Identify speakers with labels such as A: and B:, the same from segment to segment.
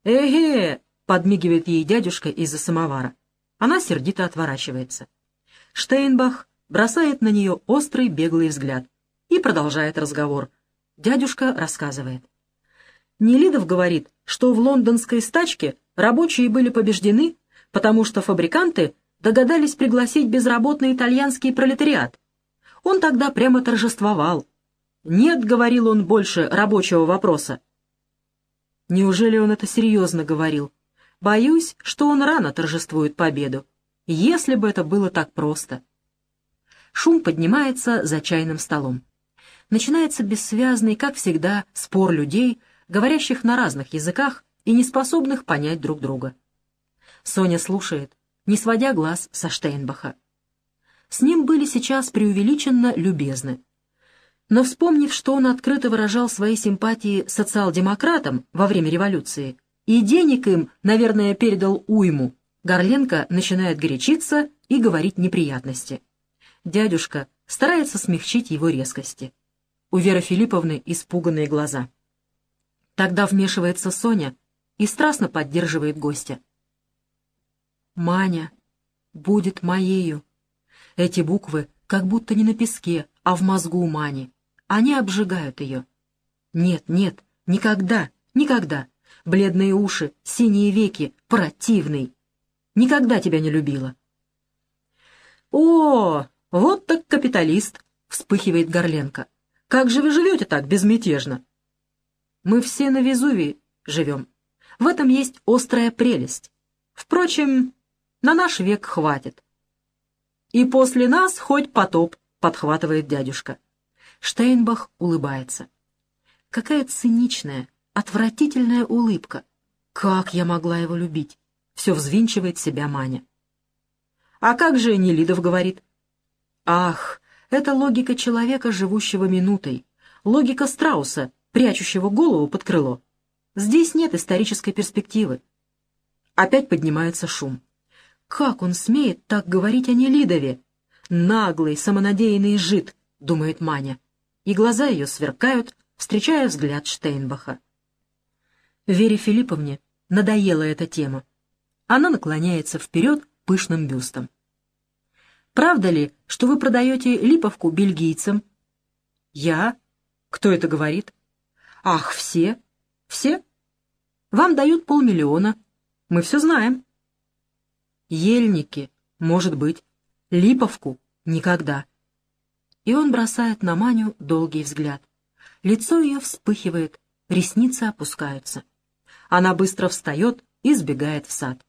A: «Эге!» — подмигивает ей дядюшка из-за самовара. Она сердито отворачивается. Штейнбах бросает на нее острый беглый взгляд и продолжает разговор. Дядюшка рассказывает. Нелидов говорит, что в лондонской стачке рабочие были побеждены, потому что фабриканты догадались пригласить безработный итальянский пролетариат. Он тогда прямо торжествовал. «Нет, — говорил он, — больше рабочего вопроса». Неужели он это серьезно говорил? Боюсь, что он рано торжествует победу. Если бы это было так просто. Шум поднимается за чайным столом. Начинается бессвязный, как всегда, спор людей, говорящих на разных языках и не способных понять друг друга. Соня слушает, не сводя глаз со Штейнбаха. С ним были сейчас преувеличенно любезны. Но, вспомнив, что он открыто выражал свои симпатии социал-демократам во время революции и денег им, наверное, передал уйму, Горленко начинает горячиться и говорить неприятности. Дядюшка старается смягчить его резкости. У Веры Филипповны испуганные глаза. Тогда вмешивается Соня и страстно поддерживает гостя. «Маня будет моею». Эти буквы как будто не на песке, а в мозгу Мани. Они обжигают ее. Нет, нет, никогда, никогда. Бледные уши, синие веки, противный. Никогда тебя не любила. «О, вот так капиталист!» — вспыхивает Горленко. «Как же вы живете так безмятежно?» «Мы все на Везувии живем. В этом есть острая прелесть. Впрочем, на наш век хватит». «И после нас хоть потоп», — подхватывает дядюшка. Штейнбах улыбается. Какая циничная, отвратительная улыбка. Как я могла его любить? Все взвинчивает себя Маня. А как же Нелидов говорит? Ах, это логика человека, живущего минутой. Логика страуса, прячущего голову под крыло. Здесь нет исторической перспективы. Опять поднимается шум. Как он смеет так говорить о Нелидове? Наглый, самонадеянный жид, думает Маня. И глаза ее сверкают, встречая взгляд Штейнбаха. Вере Филипповне надоела эта тема. Она наклоняется вперед пышным бюстом. «Правда ли, что вы продаете липовку бельгийцам?» «Я? Кто это говорит?» «Ах, все? Все? Вам дают 500 000. Мы все знаем». «Ельники, может быть. Липовку — никогда». И он бросает на Маню долгий взгляд. Лицо ее вспыхивает, ресницы опускаются. Она быстро встает и сбегает в сад.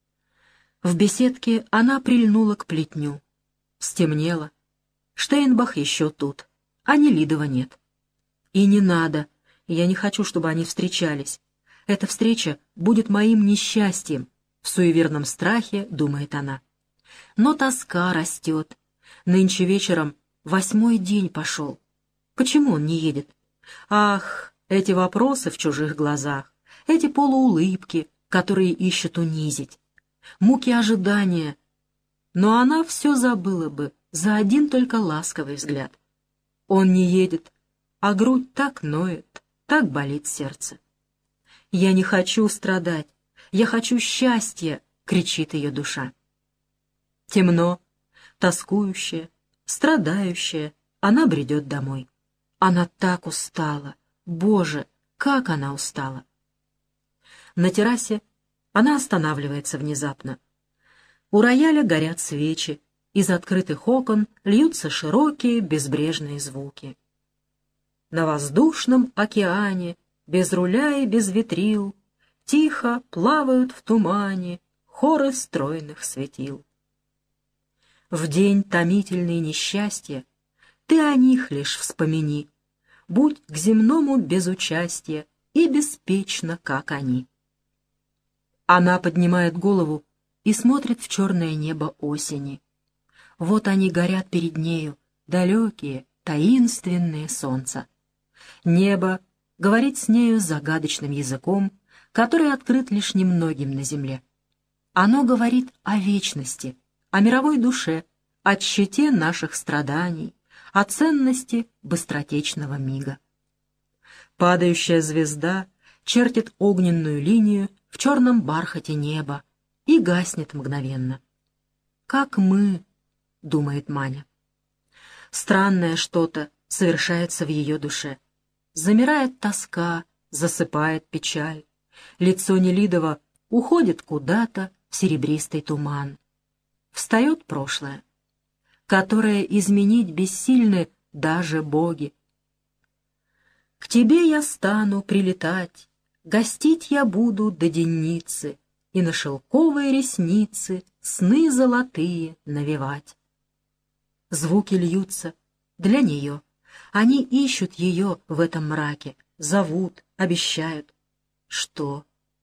A: В беседке она прильнула к плетню. Стемнело. Штейнбах еще тут, а Нелидова нет. И не надо, я не хочу, чтобы они встречались. Эта встреча будет моим несчастьем, в суеверном страхе думает она. Но тоска растет. Нынче вечером 8-й день пошел. Почему он не едет? Ах, эти вопросы в чужих глазах, эти полуулыбки, которые ищут унизить, муки ожидания. Но она все забыла бы за один только ласковый взгляд. Он не едет, а грудь так ноет, так болит сердце. «Я не хочу страдать, я хочу счастья!» — кричит ее душа. Темно, тоскующая, страдающая, она бредет домой. Она так устала. Боже, как она устала! На террасе она останавливается внезапно. У рояля горят свечи, из открытых окон льются широкие безбрежные звуки. На воздушном океане, без руля и без ветрил, тихо плавают в тумане хоры стройных светил. В день томительный несчастья ты о них лишь вспомини, будь к земному без участия и беспечно, как они. Она поднимает голову и смотрит в черное небо осени. Вот они горят перед нею, далекие, таинственные солнца. Небо говорит с нею загадочным языком, который открыт лишь немногим на земле. Оно говорит о вечности, о мировой душе, о тщете наших страданий, о ценности быстротечного мига. Падающая звезда чертит огненную линию в черном бархате неба и гаснет мгновенно. «Как мы», — думает Маня. Странное что-то совершается в ее душе. Замирает тоска, засыпает печаль. Лицо Нелидова уходит куда-то в серебристый туман. Встает прошлое, которое изменить бессильны даже боги. К тебе я стану прилетать, гостить я буду до денницы и на шелковые ресницы сны золотые навевать. Звуки льются для нее. Они ищут ее в этом мраке, зовут, обещают. Что?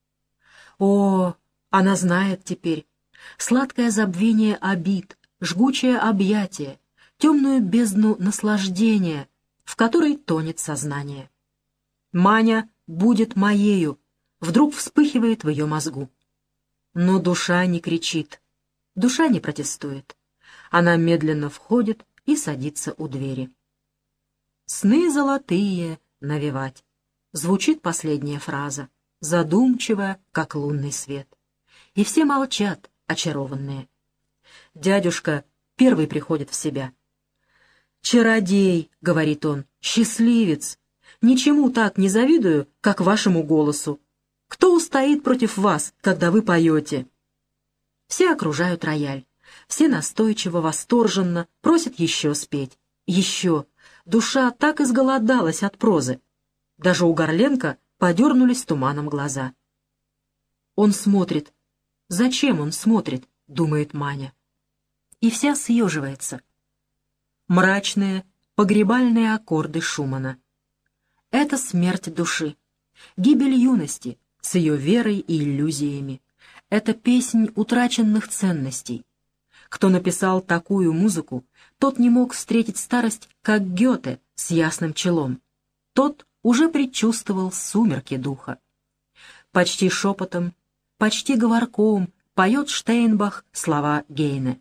A: О, она знает теперь. Сладкое забвение обид, жгучее объятие, темную бездну наслаждения, в которой тонет сознание. Маня будет моею, вдруг вспыхивает в ее мозгу. Но душа не кричит, душа не протестует. Она медленно входит и садится у двери. «Сны золотые навевать», — звучит последняя фраза, задумчивая, как лунный свет. И все молчат, очарованные. Дядюшка первый приходит в себя. «Чародей», — говорит он, — «счастливец. Ничему так не завидую, как вашему голосу. Кто устоит против вас, когда вы поете?» Все окружают рояль. Все настойчиво, восторженно просят еще спеть. Еще. Душа так изголодалась от прозы. Даже у Горленко подернулись туманом глаза. Он смотрит. Зачем он смотрит, думает Маня. И вся съеживается. Мрачные, погребальные аккорды Шумана. Это смерть души. Гибель юности с ее верой и иллюзиями. Это песнь утраченных ценностей. Кто написал такую музыку, тот не мог встретить старость, как Гёте, с ясным челом. Тот уже предчувствовал сумерки духа. Почти шепотом, почти говорком поет Штейнбах слова Гейне.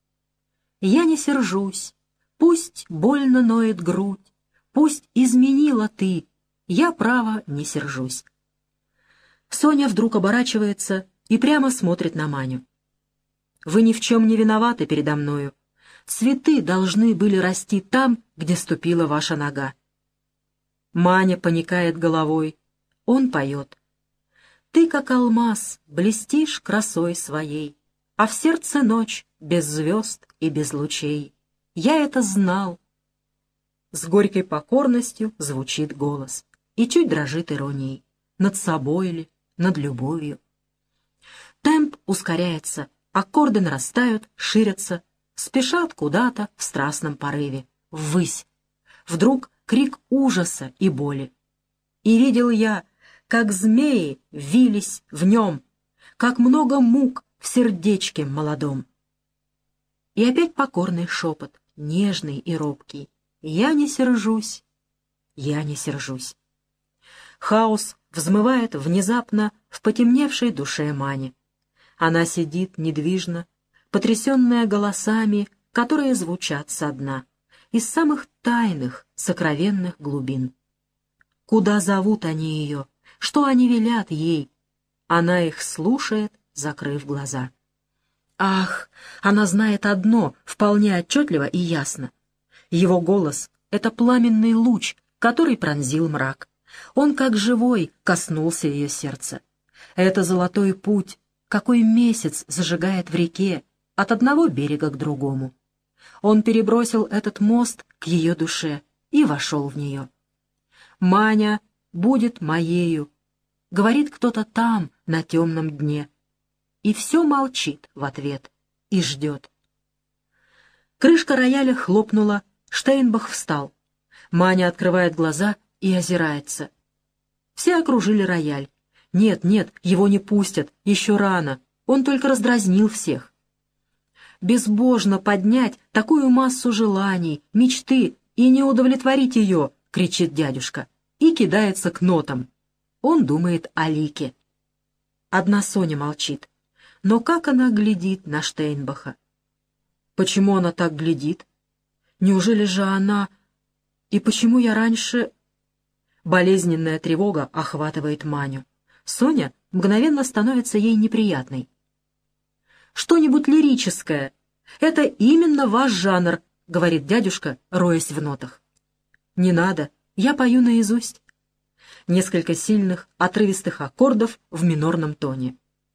A: «Я не сержусь, пусть больно ноет грудь, пусть изменила ты, я, право, не сержусь». Соня вдруг оборачивается и прямо смотрит на Маню. «Вы ни в чем не виноваты передо мною. Цветы должны были расти там, где ступила ваша нога». Маня поникает головой. Он поет. «Ты, как алмаз, блестишь красой своей, а в сердце ночь без звезд и без лучей. Я это знал». С горькой покорностью звучит голос, и чуть дрожит иронией. Над собой ли, над любовью. Темп ускоряется, аккорды нарастают, ширятся, спешат куда-то в страстном порыве, ввысь. Вдруг крик ужаса и боли. И видел я, как змеи вились в нем, как много мук в сердечке молодом. И опять покорный шепот, нежный и робкий. Я не сержусь, я не сержусь. Хаос взмывает внезапно в потемневшей душе Мани. Она сидит недвижно, потрясенная голосами, которые звучат со дна, из самых тайных, сокровенных глубин. Куда зовут они ее? Что они велят ей? Она их слушает, закрыв глаза. Ах, она знает одно, вполне отчетливо и ясно. Его голос — это пламенный луч, который пронзил мрак. Он, как живой, коснулся ее сердца. Это золотой путь, какой месяц зажигает в реке от одного берега к другому. Он перебросил этот мост к ее душе и вошел в нее. «Маня будет моею», — говорит кто-то там, на темном дне. И все молчит в ответ и ждет. Крышка рояля хлопнула, Штейнбах встал. Маня открывает глаза и озирается. Все окружили рояль. Нет, нет, его не пустят, еще рано, он только раздразнил всех. «Безбожно поднять такую массу желаний, мечты и не удовлетворить ее», — кричит дядюшка, и кидается к нотам. Он думает о Лике. Одна Соня молчит. Но как она глядит на Штейнбаха? Почему она так глядит? Неужели же она... И почему я раньше... Болезненная тревога охватывает Маню. Соня мгновенно становится ей неприятной. «Что-нибудь лирическое. Это именно ваш жанр», — говорит дядюшка, роясь в нотах. «Не надо, я пою наизусть». Несколько сильных, отрывистых аккордов в минорном тоне.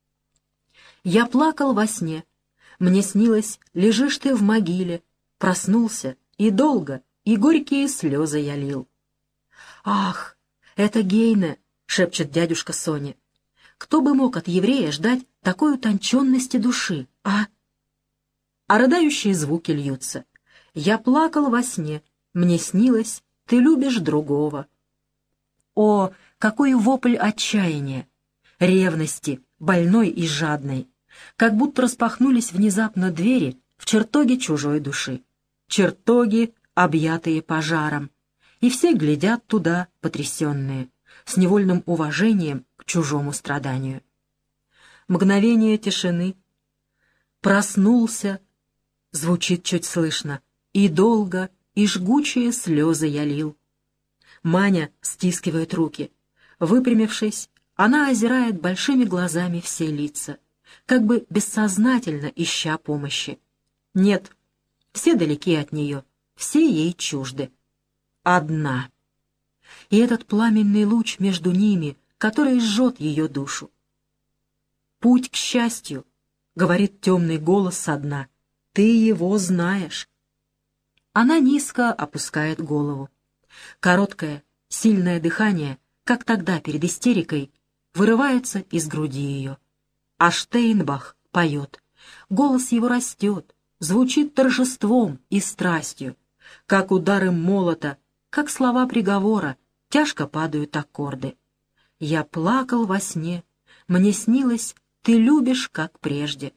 A: «Я плакал во сне. Мне снилось, лежишь ты в могиле. Проснулся, и долго, и горькие слезы я лил». «Ах, это Гейне!» — шепчет дядюшка Соне. «Кто бы мог от еврея ждать такой утонченности души, а?» А рыдающие звуки льются. «Я плакал во сне. Мне снилось, ты любишь другого». О, какой вопль отчаяния, ревности, больной и жадной, как будто распахнулись внезапно двери в чертоге чужой души, чертоги, объятые пожаром, и все глядят туда, потрясенные, с невольным уважением к чужому страданию. Мгновение тишины. «Проснулся», звучит чуть слышно, «и долго, и жгучие слезы я лил». Маня стискивает руки. Выпрямившись, она озирает большими глазами все лица, как бы бессознательно ища помощи. Нет, все далеки от нее, все ей чужды. Одна. И этот пламенный луч между ними, который жжет ее душу. «Путь к счастью», — говорит темный голос со дна, — «ты его знаешь». Она низко опускает голову. Короткое, сильное дыхание, как тогда перед истерикой, вырывается из груди ее. А Штейнбах поет. Голос его растет, звучит торжеством и страстью. Как удары молота, как слова приговора, тяжко падают аккорды. «Я плакал во сне, мне снилось, ты любишь, как прежде».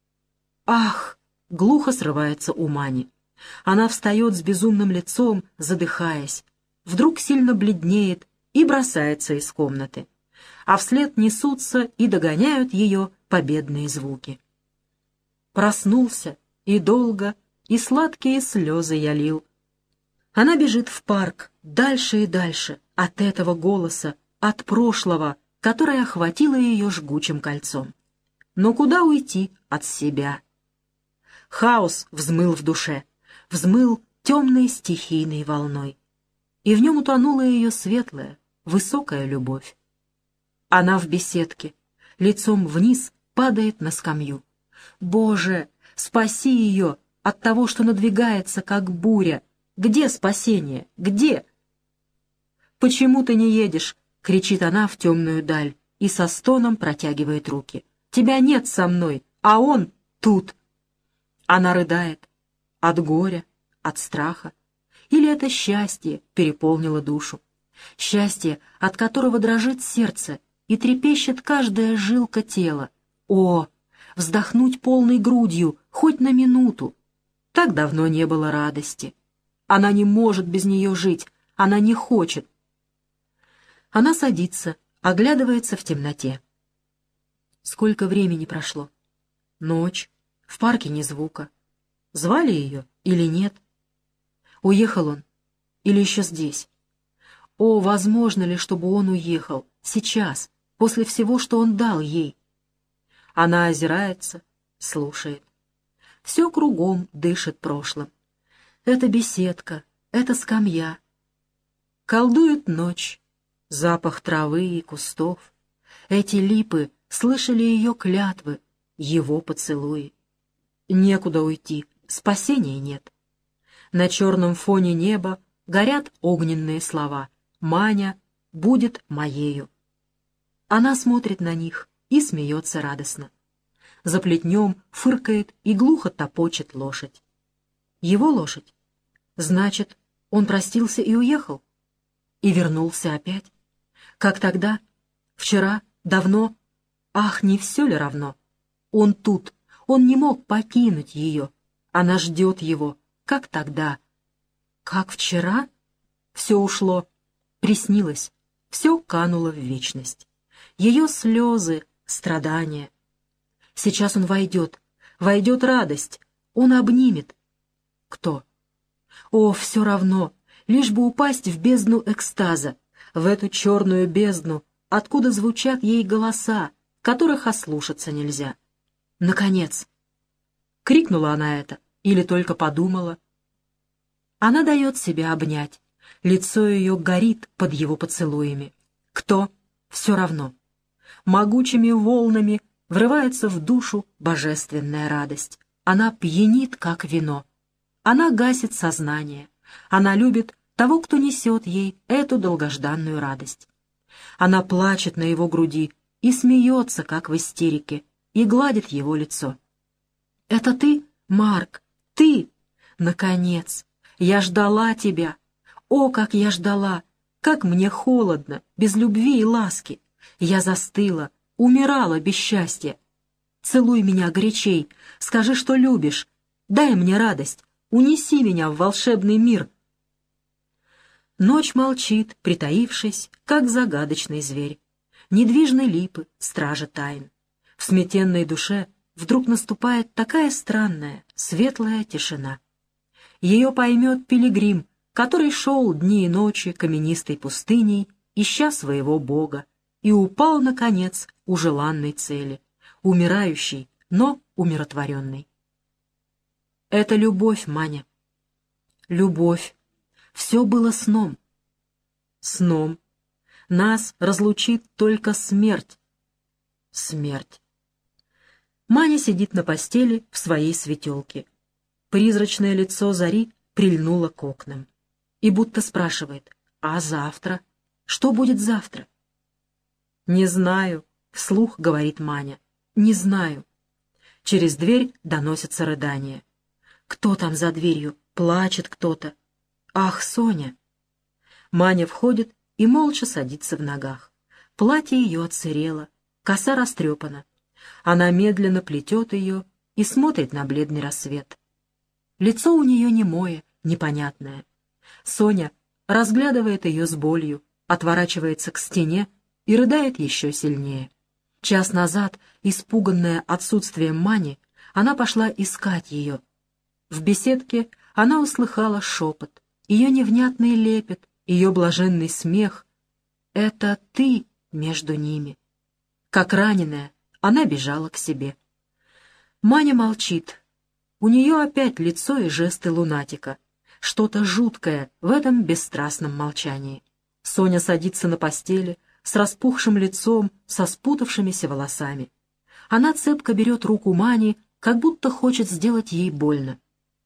A: «Ах!» — глухо срывается у Мани. Она встает с безумным лицом, задыхаясь, вдруг сильно бледнеет и бросается из комнаты, а вслед несутся и догоняют ее победные звуки. «Проснулся, и долго, и сладкие слезы я лил». Она бежит в парк, дальше и дальше, от этого голоса, от прошлого, которое охватило ее жгучим кольцом. Но куда уйти от себя? Хаос взмыл в душе, взмыл темной стихийной волной, и в нем утонула ее светлая, высокая любовь. Она в беседке, лицом вниз падает на скамью. «Боже, спаси ее от того, что надвигается, как буря! Где спасение? Где?» «Почему ты не едешь?» — кричит она в темную даль и со стоном протягивает руки. «Тебя нет со мной, а он тут!» Она рыдает от горя, от страха. Или это счастье переполнило душу? Счастье, от которого дрожит сердце и трепещет каждая жилка тела. О, вздохнуть полной грудью, хоть на минуту. Так давно не было радости. Она не может без нее жить, она не хочет. Она садится, оглядывается в темноте. Сколько времени прошло? Ночь, в парке ни звука. Звали ее или нет? Уехал он или еще здесь? О, возможно ли, чтобы он уехал сейчас, после всего, что он дал ей? Она озирается, слушает. Все кругом дышит прошлым. Это беседка, это скамья. Колдует ночь, запах травы и кустов. Эти липы слышали ее клятвы, его поцелуи. Некуда уйти, спасения нет. На черном фоне неба горят огненные слова «Маня будет моею». Она смотрит на них и смеется радостно. За плетнем фыркает и глухо топочет лошадь. Его лошадь? Значит, он простился и уехал? И вернулся опять? Как тогда? Вчера? Давно? Ах, не все ли равно? Он тут, он не мог покинуть ее. Она ждет его, как тогда. Как вчера? Все ушло, приснилось, все кануло в вечность. Ее слезы, страдания. Сейчас он войдет радость, он обнимет. Кто? О, все равно, лишь бы упасть в бездну экстаза, в эту черную бездну, откуда звучат ей голоса, которых ослушаться нельзя. Наконец! Крикнула она это или только подумала? Она дает себя обнять. Лицо ее горит под его поцелуями. Кто? Все равно. Могучими волнами врывается в душу божественная радость. Она пьянит, как вино. Она гасит сознание. Она любит того, кто несет ей эту долгожданную радость. Она плачет на его груди и смеется, как в истерике, и гладит его лицо. «Это ты, Марк? Ты? Наконец! Я ждала тебя! О, как я ждала! Как мне холодно, без любви и ласки! Я застыла, умирала без счастья! Целуй меня горячей, скажи, что любишь, дай мне радость, унеси меня в волшебный мир!» Ночь молчит, притаившись, как загадочный зверь. Недвижны липы, стражи тайн. В сметенной душе вдруг наступает такая странная, светлая тишина. Ее поймет пилигрим, который шел дни и ночи каменистой пустыней, ища своего Бога, и упал, наконец, у желанной цели, умирающий, но умиротворенный. Это любовь, Маня. Любовь. Все было сном. Сном. Нас разлучит только смерть. Смерть. Маня сидит на постели в своей светелке. Призрачное лицо зари прильнуло к окнам. И будто спрашивает: «А завтра? Что будет завтра?» «Не знаю», — вслух говорит Маня. «Не знаю». Через дверь доносятся рыдания. «Кто там за дверью? Плачет кто-то. Ах, Соня!» Маня входит и молча садится в ногах. Платье ее отсырело, коса растрепана. Она медленно плетет ее и смотрит на бледный рассвет. Лицо у нее немое, непонятное. Соня разглядывает ее с болью, отворачивается к стене и рыдает еще сильнее. Час назад, испуганная отсутствием Мани, она пошла искать ее. В беседке она услыхала шепот, ее невнятный лепет, ее блаженный смех. Это ты между ними. Как раненая, она бежала к себе. Маня молчит. У нее опять лицо и жесты лунатика. Что-то жуткое в этом бесстрастном молчании. Соня садится на постели, с распухшим лицом, со спутавшимися волосами. Она цепко берет руку Мани, как будто хочет сделать ей больно.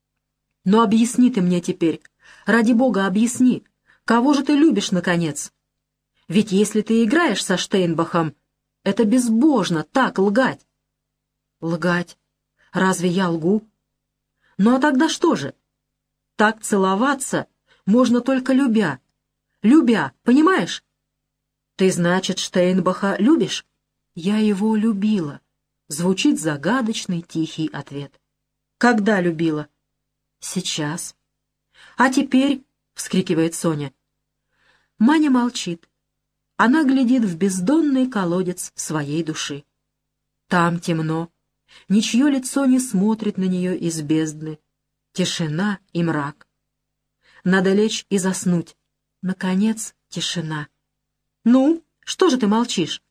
A: «Но объясни ты мне теперь, ради бога, объясни, кого же ты любишь, наконец? Ведь если ты играешь со Штейнбахом, это безбожно так лгать». «Лгать? Разве я лгу? Ну а тогда что же? Так целоваться можно только любя. Любя, понимаешь? Ты, значит, Штейнбаха любишь?» «Я его любила», — звучит загадочный тихий ответ. «Когда любила?» «Сейчас». «А теперь?» — вскрикивает Соня. Маня молчит. Она глядит в бездонный колодец своей души. Там темно. Ничье лицо не смотрит на нее из бездны. Тишина и мрак. Надо лечь и заснуть. Наконец, тишина. «Ну, что же ты молчишь?»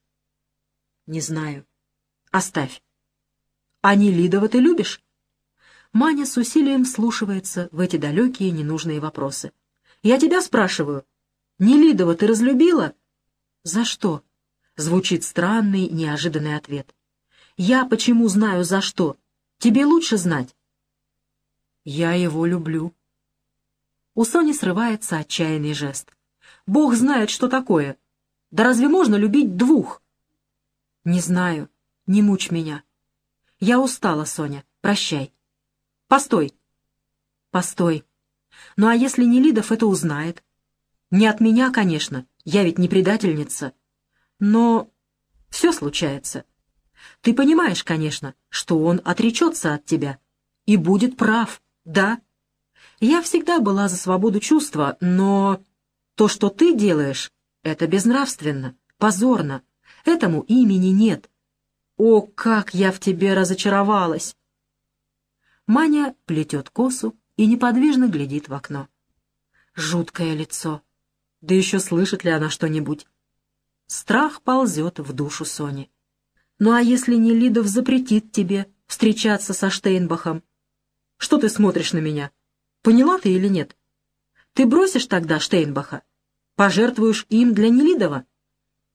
A: «Не знаю. Оставь». «А Нелидова ты любишь?» Маня с усилием вслушивается в эти далекие ненужные вопросы. «Я тебя спрашиваю. Нелидова ты разлюбила?» «За что?» — звучит странный, неожиданный ответ. «Я почему знаю, за что? Тебе лучше знать». «Я его люблю». У Сони срывается отчаянный жест. «Бог знает, что такое. Да разве можно любить двух?» «Не знаю. Не мучь меня. Я устала, Соня. Прощай». «Постой». «Постой. Ну а если Нелидов это узнает?» «Не от меня, конечно. Я ведь не предательница. Но все случается. Ты понимаешь, конечно, что он отречется от тебя. И будет прав, да? Я всегда была за свободу чувства, но то, что ты делаешь, это безнравственно, позорно. Этому имени нет. О, как я в тебе разочаровалась!» Маня плетет косу и неподвижно глядит в окно. Жуткое лицо. Да еще слышит ли она что-нибудь? Страх ползет в душу Сони. Ну а если Нелидов запретит тебе встречаться со Штейнбахом? Что ты смотришь на меня? Поняла ты или нет? Ты бросишь тогда Штейнбаха? Пожертвуешь им для Нелидова?